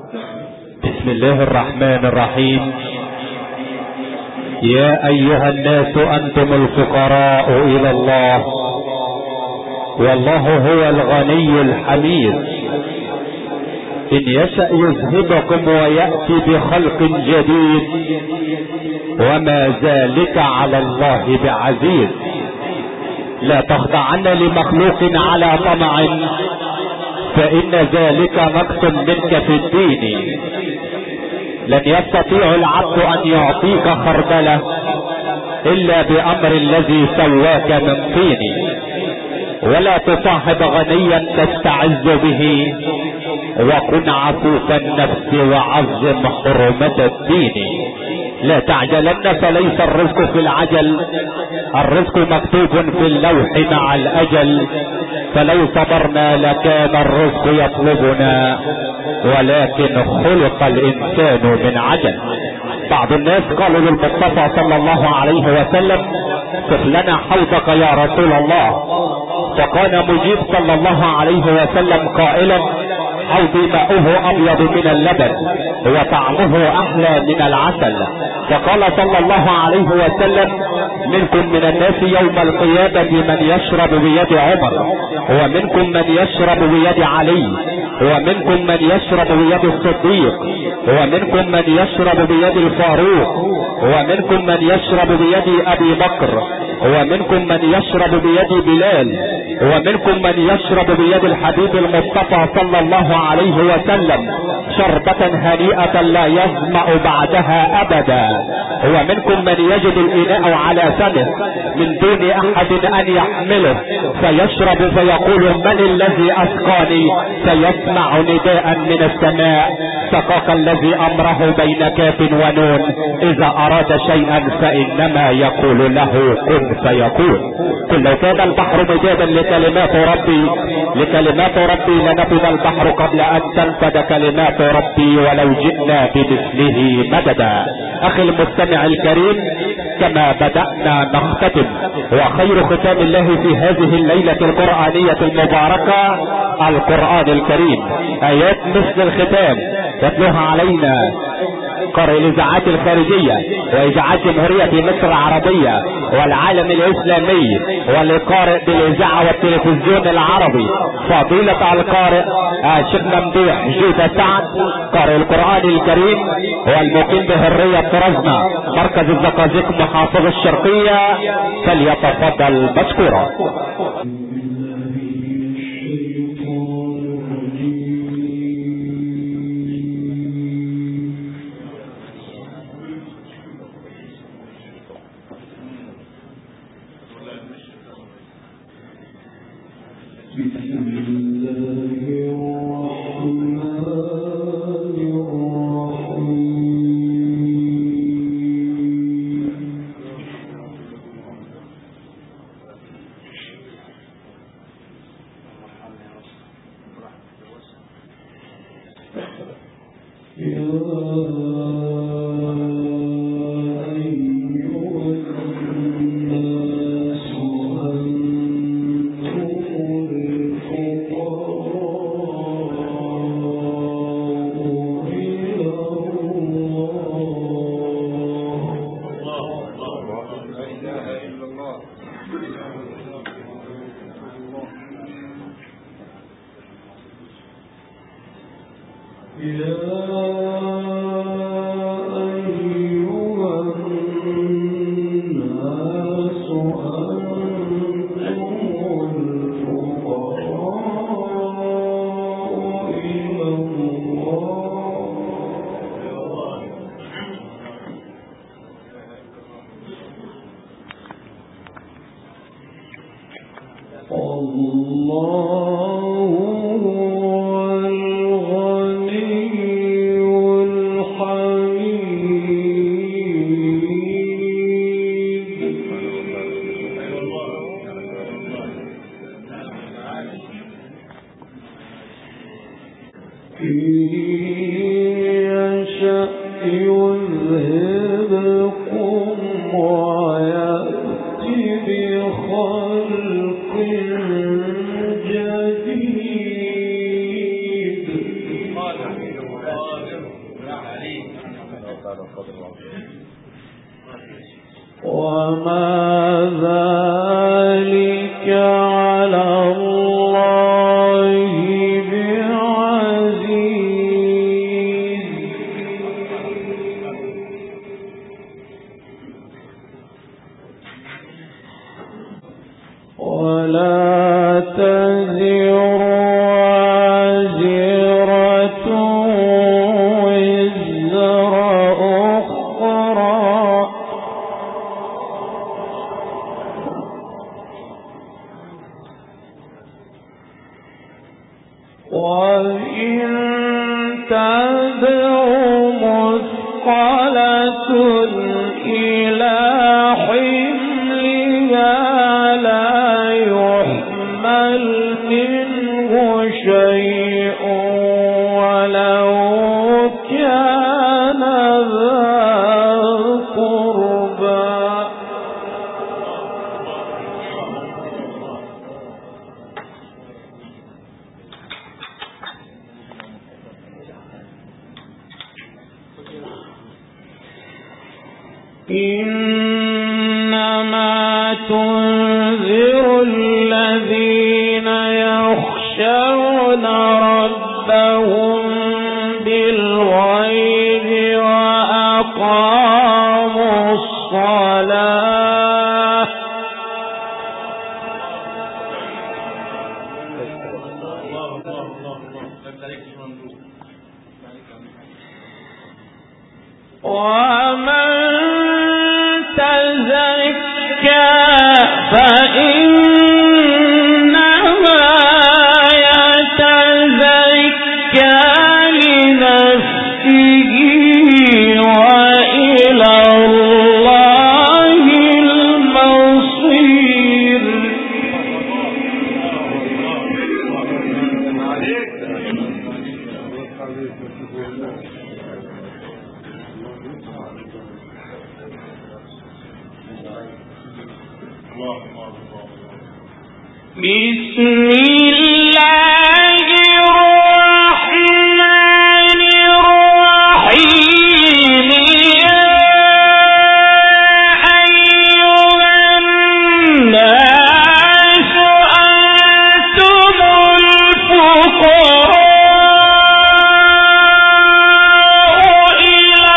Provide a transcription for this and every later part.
بسم الله الرحمن الرحيم. يا ايها الناس انتم الفقراء الى الله والله هو الغني الحميد. ان يشأ يذهبكم ويأتي بخلق جديد وما ذلك على الله بعزيز. لا تخضعن لمخلوق على طمع فإن ذلك نقص منك في الدين. لن يستطيع العبد أن يعطيك خردلة إلا بأمر الذي سواك من طين. ولا تصاحب غنيا تستعز به وكن عفوف النفس وعظم حرمة الدين. لا تعجلن فليس الرزق في العجل، الرزق مكتوب في اللوح مع الأجل. فلو صبرنا لكان الرزق يطلبنا ولكن خلق الإنسان من عجل. بعض الناس قالوا للمصطفى صلى الله عليه وسلم صف لنا حوضك يا رسول الله. فكان مجيب صلى الله عليه وسلم قائلا حوضي ماؤه ابيض من اللبن وطعمه احلى من العسل. فقال صلى الله عليه وسلم منكم من الناس يوم القيامة من يشرب بيد عمر ومنكم من يشرب بيد علي ومنكم من يشرب بيد الصديق ومنكم من يشرب بيد الفاروق ومنكم من يشرب بيد ابي بكر ومنكم من يشرب بيد بلال ومنكم من يشرب بيد الحبيب المصطفى صلى الله عليه وسلم شربة هنيئة لا يظمأ بعدها ابدا. ومنكم من يجد الاناء على فمه من دون احد ان يحمله فيشرب فيقول من الذي اسقاني فيسمع نداء من السماء سقاك الذي امره بين كاف ونون اذا اراد شيئا فانما يقول له كن فيكون. قل لو كان البحر مدادا لكلمات ربي لنفذ البحر قبل ان تنفذ كلمات ربي ولو جئنا بمثله مددا. اخي المستمع الكريم كما بدأنا نختتم وخير ختام الله في هذه الليلة القرآنية المباركة القرآن الكريم. ايات مثل الختام يتلوها علينا قارئ الاذاعات الخارجية واذاعات جمهورية مصر العربية والعالم الاسلامي والقارئ بالاذاعة والتلفزيون العربي فضيلة القارئ الشيخ ممدوح جودة سعد قارئ القرآن الكريم والمقيم بهرية طرزنا مركز الزقازيق محافظة الشرقية فليتفضل مشكورا. وإن تدع مثقلة إلى حملها لا يحمل منه شيء ولو كان ذا قربى. إنما تنذر الذين يخشون ربهم بالغيب وأقاموا الصلاة ومن تزكى فإنما يتزكى لنفسه وإلى الله المصير. بسم الله الرحمن الرحيم. يا أيها الناس أنتم الفقراء إلى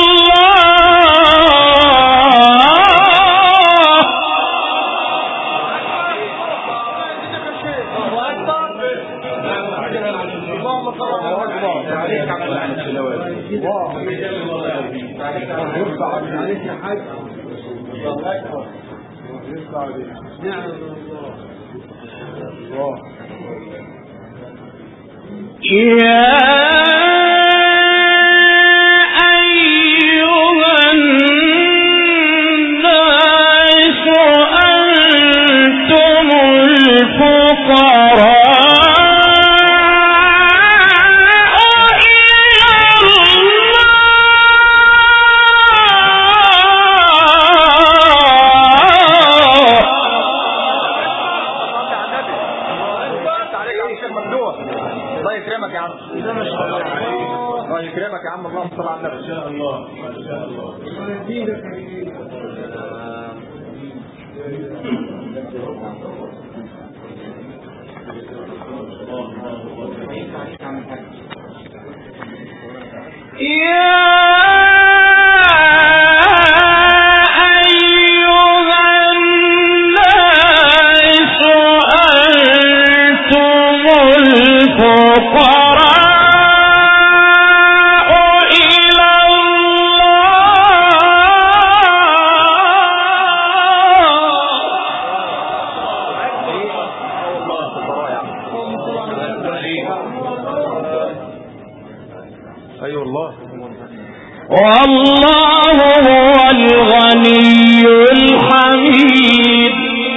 والله هو الغني الحميد.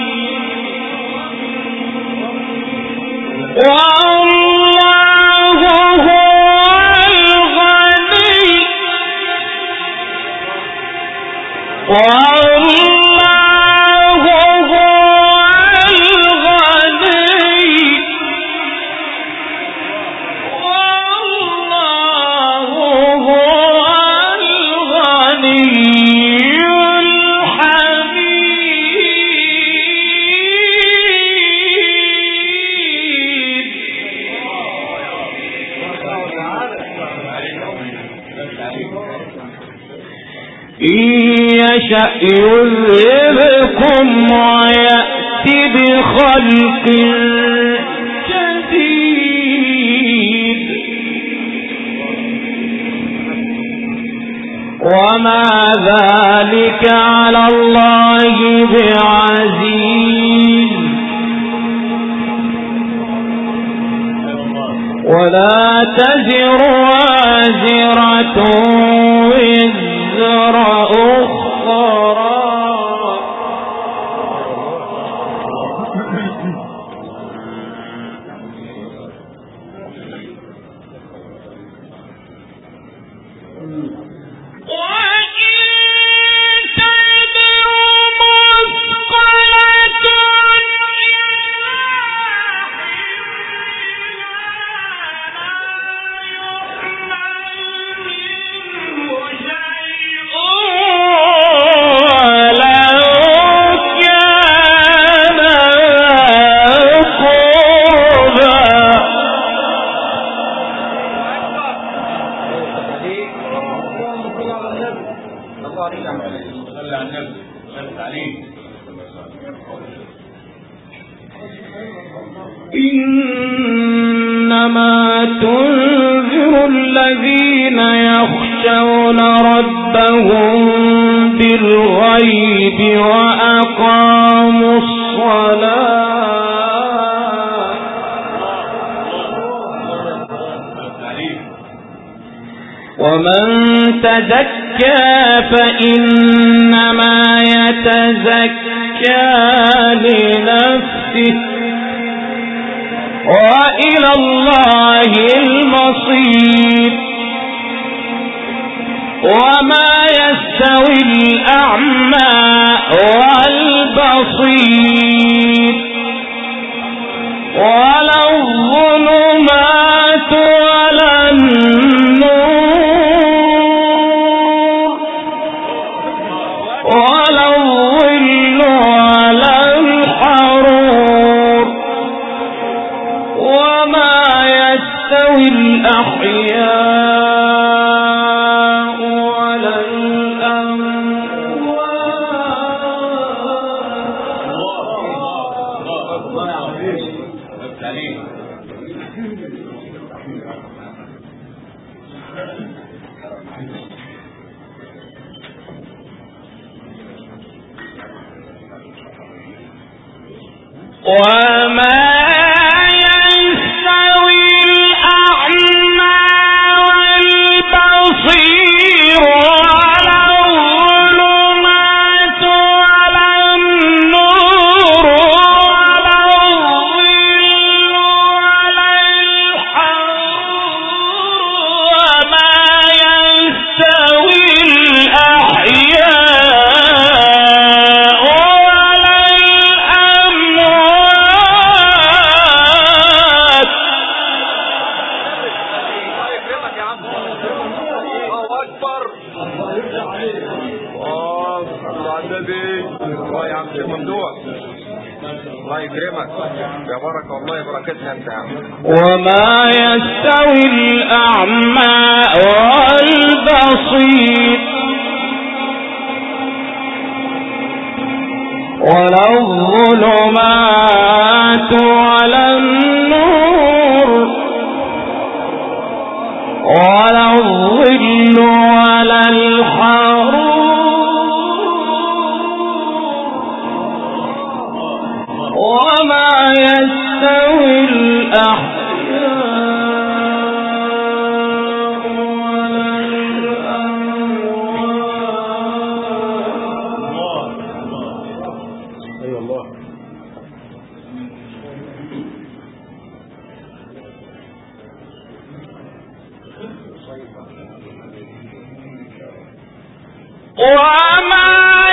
والله هو الغني والله هو الغني والله هو يشأ يذهبكم ويأتي بخلق جديد وما ذلك على الله بعزيز. ولا تزر وازرة وزر أخرى. إنما تنذر الذين يخشون ربهم بالغيب وأقاموا الصلاة. ومن تزكى فإنما يتزكى لنفسه وإلى الله المصير. وما يستوي الأعمى والبصير ولا الظلمات ولا النور ولا الظل ولا الحرور. وما يستوي الأحياء ولا وما وما يستوي الأعمى والبصير ولا الظلمات ولا النور ولا الظل ولا الحرور. وما يستوي الأحياء ولا الأموات. أيوة الله. وما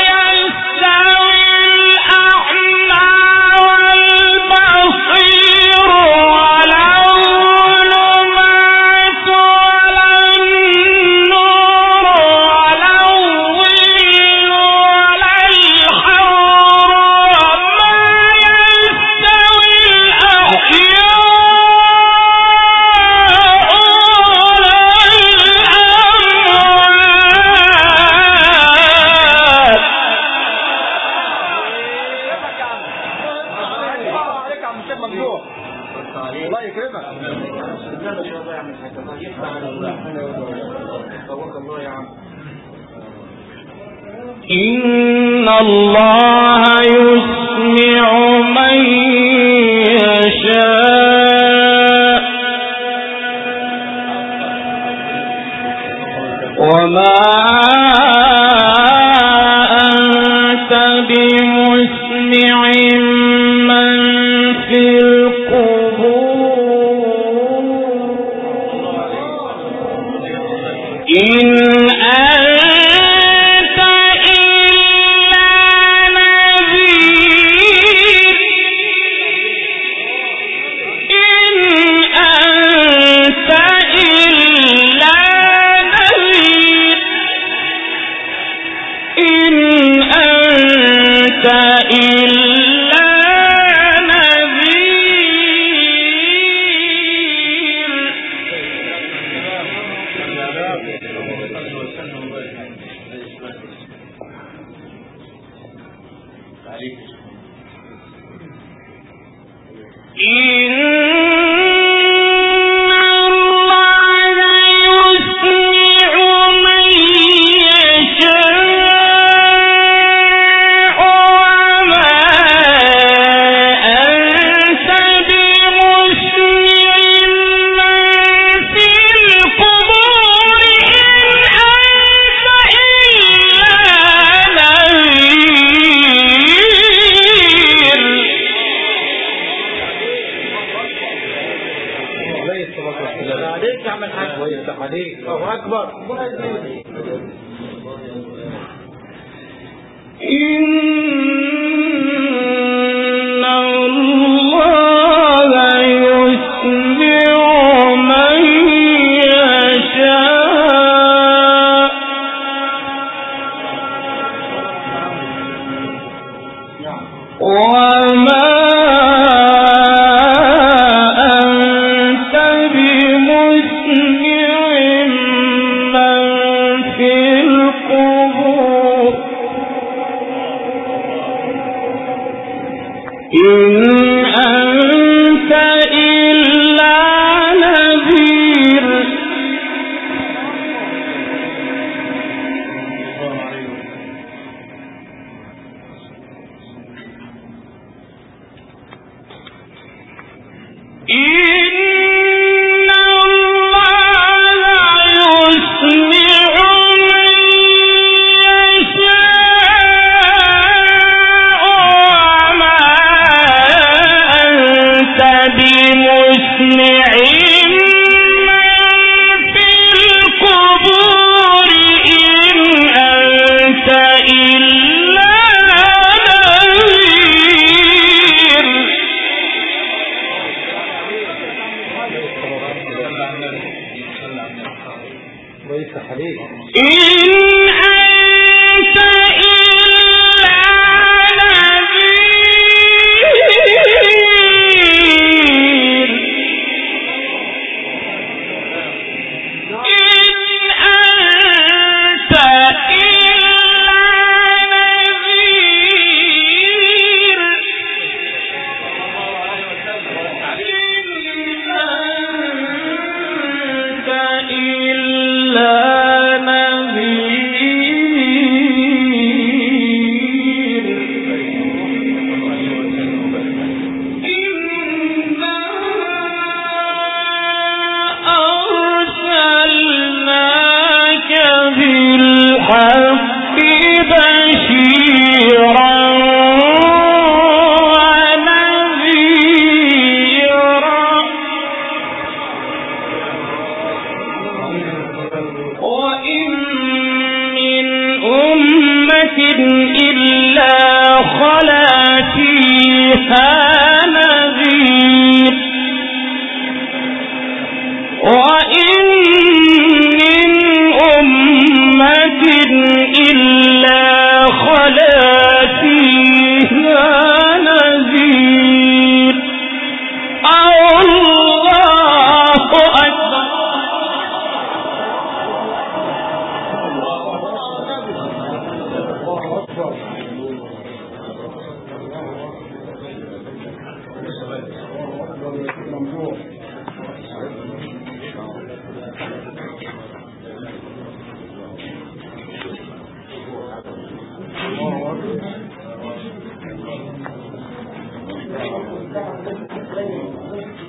إن الله يسمع من يشاء وما أنت بمسمع من في القبور إن أنت إلا نذير إن أنت إلا نذير إن أنت إلا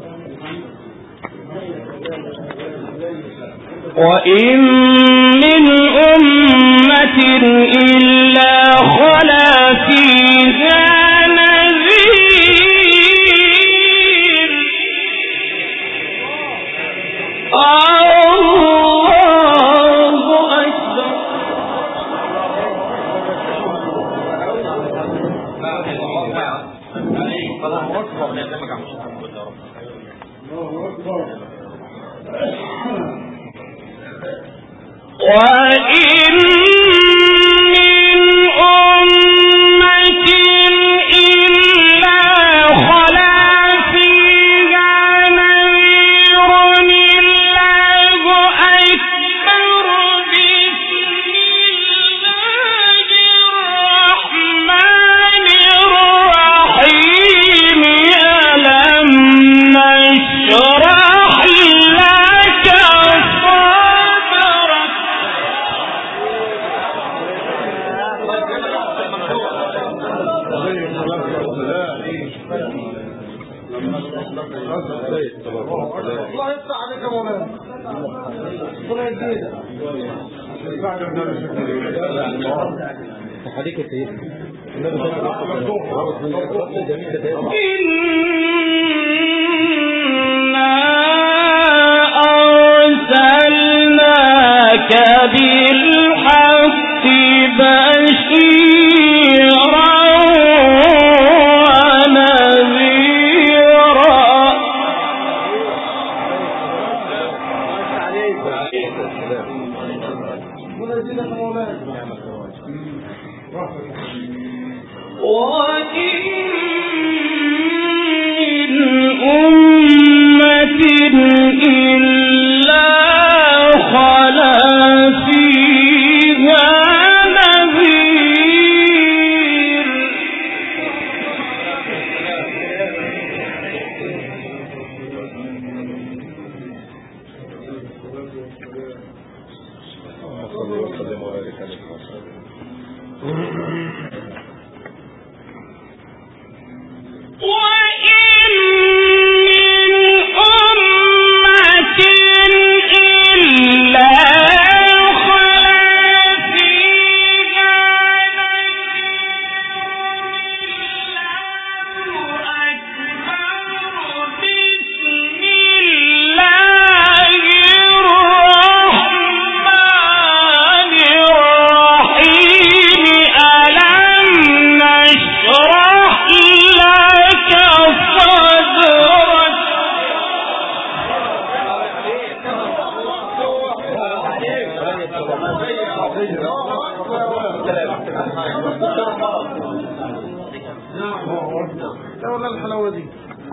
وإن من إلا خلا فيها نذير. الله أكبر. وإن من أمة إلا خلا فيها نذير. الله أكبر. بسم الله الرحمن الرحيم. ألم نشرح لك صدرك. الله يفتح عليك يا مولانا. ربنا يزيدك. تحريك التيسير. إنا أرسلناك بالحق بشيرا ونذيرا. ربنا يزيدك يا مولانا. وإن من أمة إلا خلا فيها نذير. وإن من أمة إلا خلا فيها نذير. الله أكبر. بسم الله الرحمن الرحيم. ألم نشرح لك صدرك. لا والله الحلاوة دي.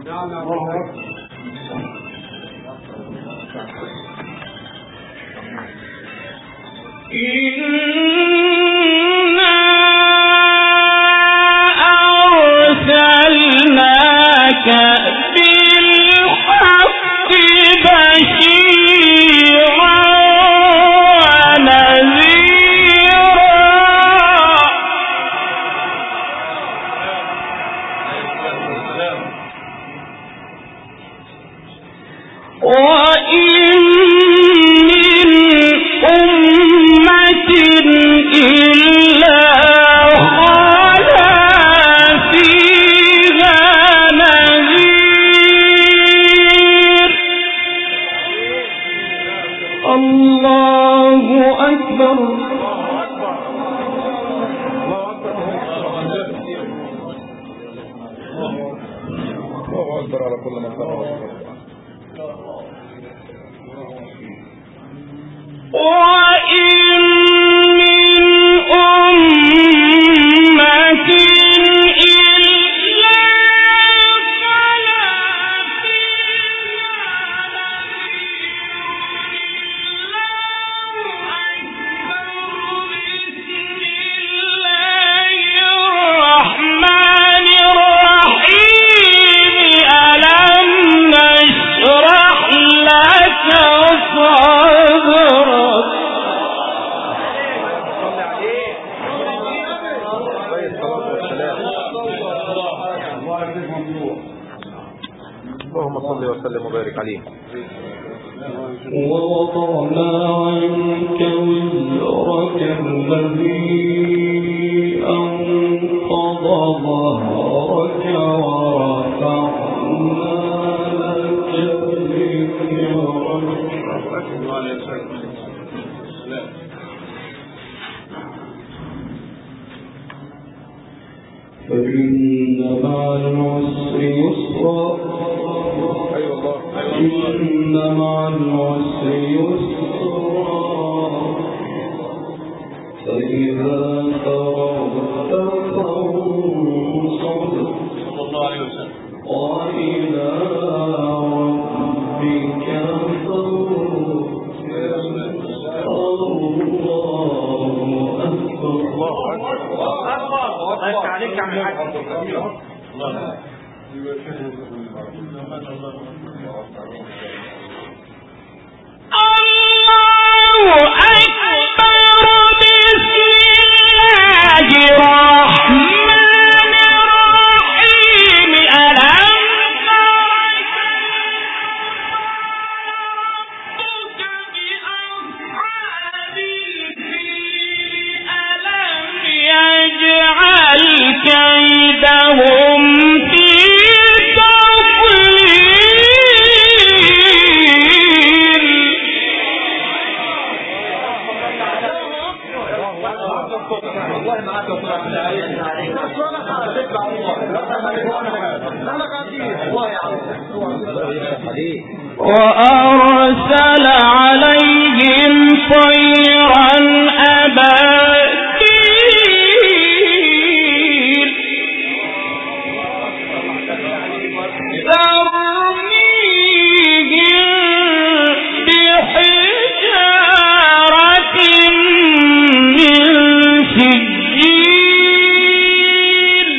إنا أرسلناك بالحق بشيرا ونذيرا. وإن من أمة إلا خلا فيها نذير. الله أكبر. الله أكبر على كل من صلى. وإن من أمة إلا خلا فيها نذير. الله أكبر. بسم الله الرحمن الرحيم. ألم نشرح لك صدرك. اللهم صل وسلم وبارك عليه. ووضعنا عنك وزرك الذي أنقض ظهرك ورفعنا لك ذكرك. فإن مع العسر يسرا إن مع العسر يسرا فإذا فرغت فانصب وإلى ربك فارغب. الله عليك يا عم الحاج. كيدهم في تضليل. وأرسل عليهم طيرا أبابيل ترميهم بحجارة من سجيل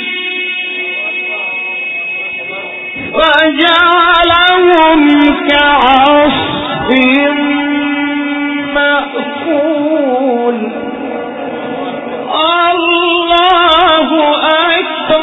فجعلهم كعصف مأكول. الله أكبر.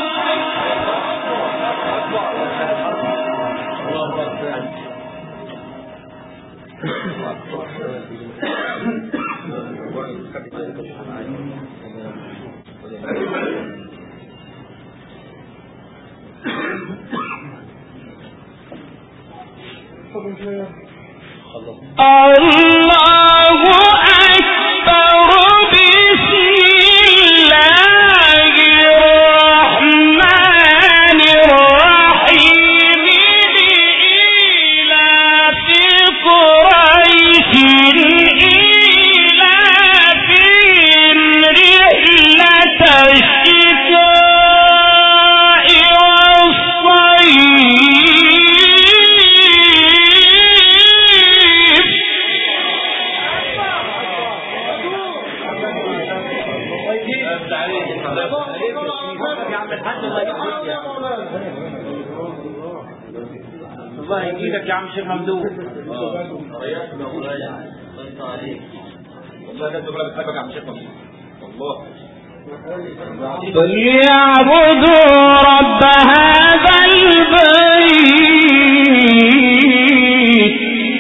الله أكبر. بسم الله الرحمن الرحيم. لإيلاف قريش إيلافهم رحلة الشتاء والصيف. الله يجيلك يا عم شيخ ممدوح. فليعبدوا رب هذا البيت.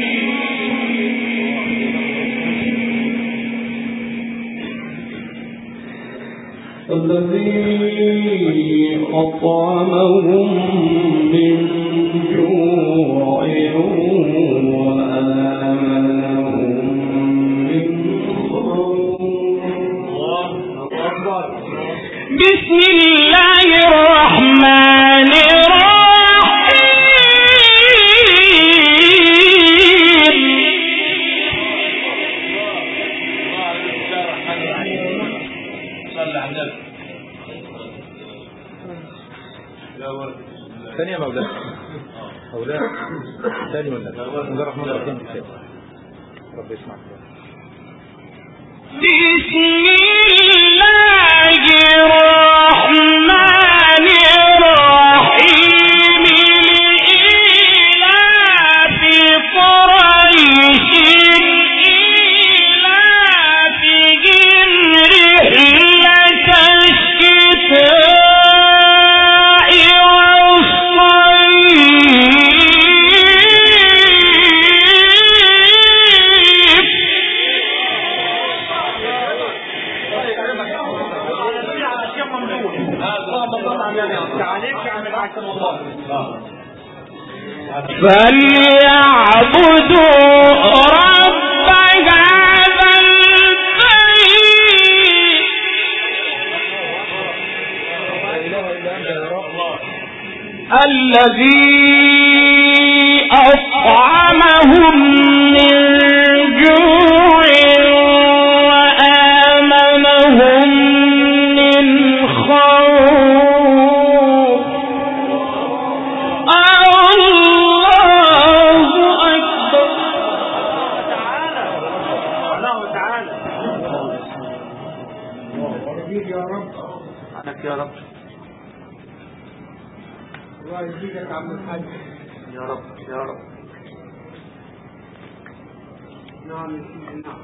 الذي أطعمهم من جوع وآمنهم من خوف. بسم الله الرحمن ثانية يا مولانا. مولانا ثاني ولا بسم الله الرحمن الرحيم. رب يسمعك. بسم الله الرحمن الرحيم. لإيلاف قريش إيلافهم رحلة الشتاء والصيف. فليعبدوا رب هذا البيت الذي أطعمهم من جوع وآمنهم من خوف. الله أكبر. الله تعالى. يا رب عنك يا رب. الله يزيدك يا عم الحاج. يا رب يا رب. نعم يا سيدي نعم.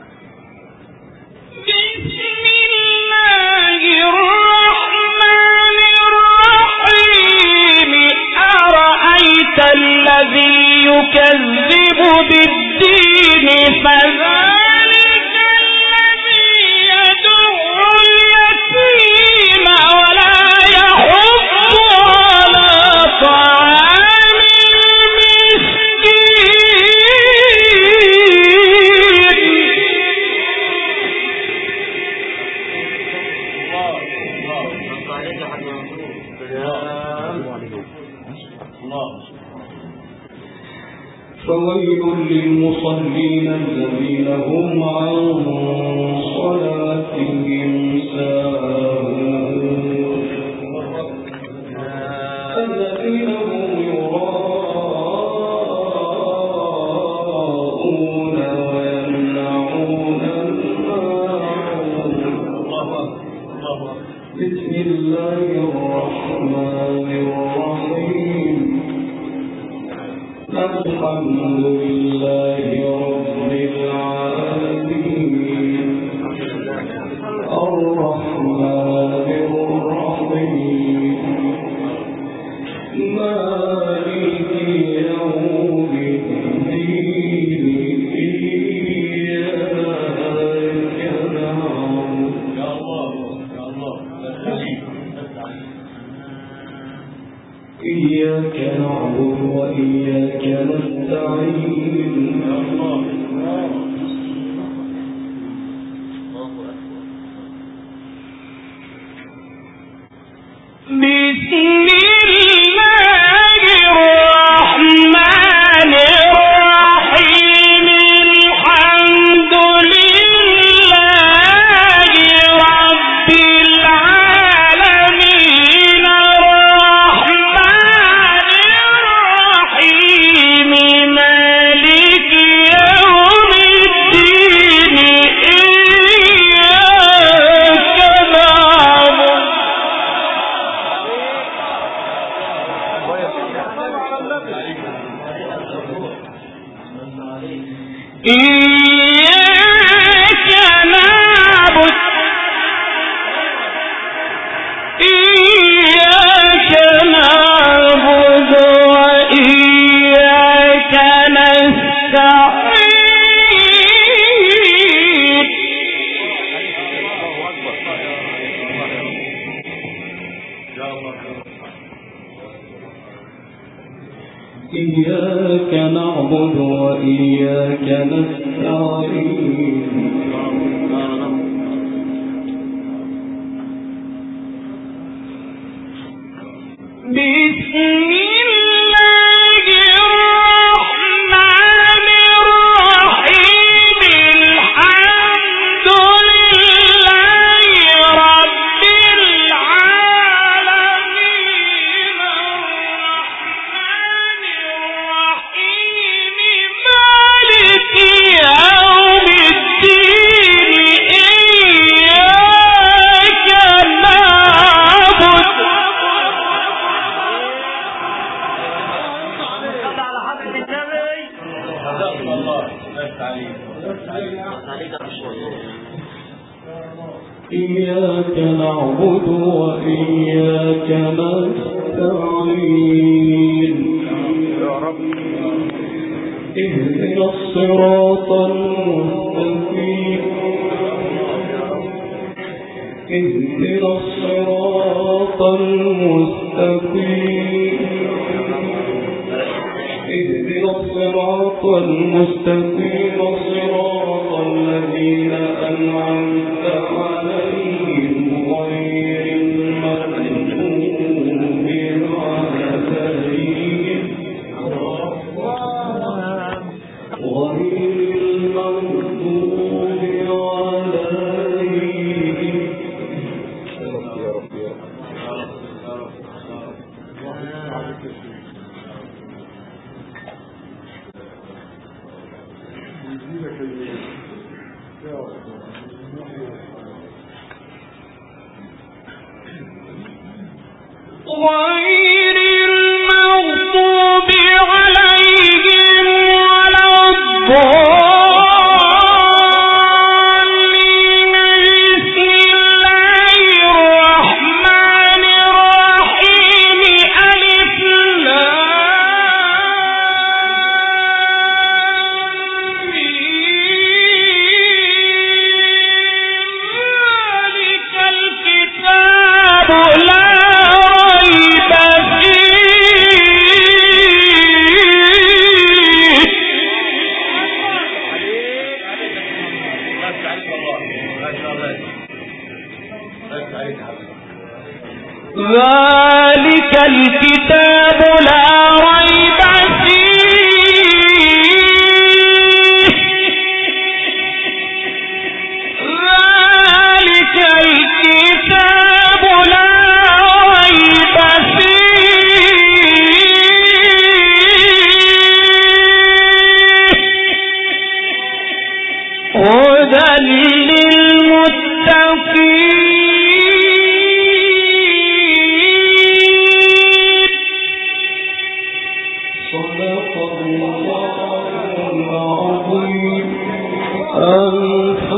بسم الله الرحمن الرحيم. أرأيت الذي يكذب بالدين فذلك الذي يدع اليتيم ولا يحض على طعام فويل للمصلين الذين هم عن صلاتهم ساهون الذين هم يراءون ويمنعون الماعون. بسم الله الرحمن الرحيم. الحمد لله رب العالمين الرحمن الرحيم مالك يوم الدين إياك نعبد وإياك نستعين. بسم الله الرحمن الرحيم. الحمد لله رب العالمين الرحمن الرحيم مالك يوم الدين إياك نعبد إياك نعبد إياك نعبد وإياك نستعين. إياك نعبد وإياك نستعين. بسم الله الرحمن الرحيم. الحمد لله رب العالمين الرحمن الرحيم مالك يوم الدين إياك نعبد إياك نعبد وإياك نستعين. اهدنا الصراط المستقيم. اهدنا الصراط المستقيم اهدنا الصراط المستقيم صراط الذين أنعمت عليهم غير المغضوب عليهم غير المغضوب عليهم ولا الضالين. بسم الله الرحمن الرحيم. ألف لام ذلك الكتاب لا ريب ذلك الكتاب لا ريب فيه. ذلك الكتاب لا ريب فيه هدى للمتقين. صدق الله العظيم.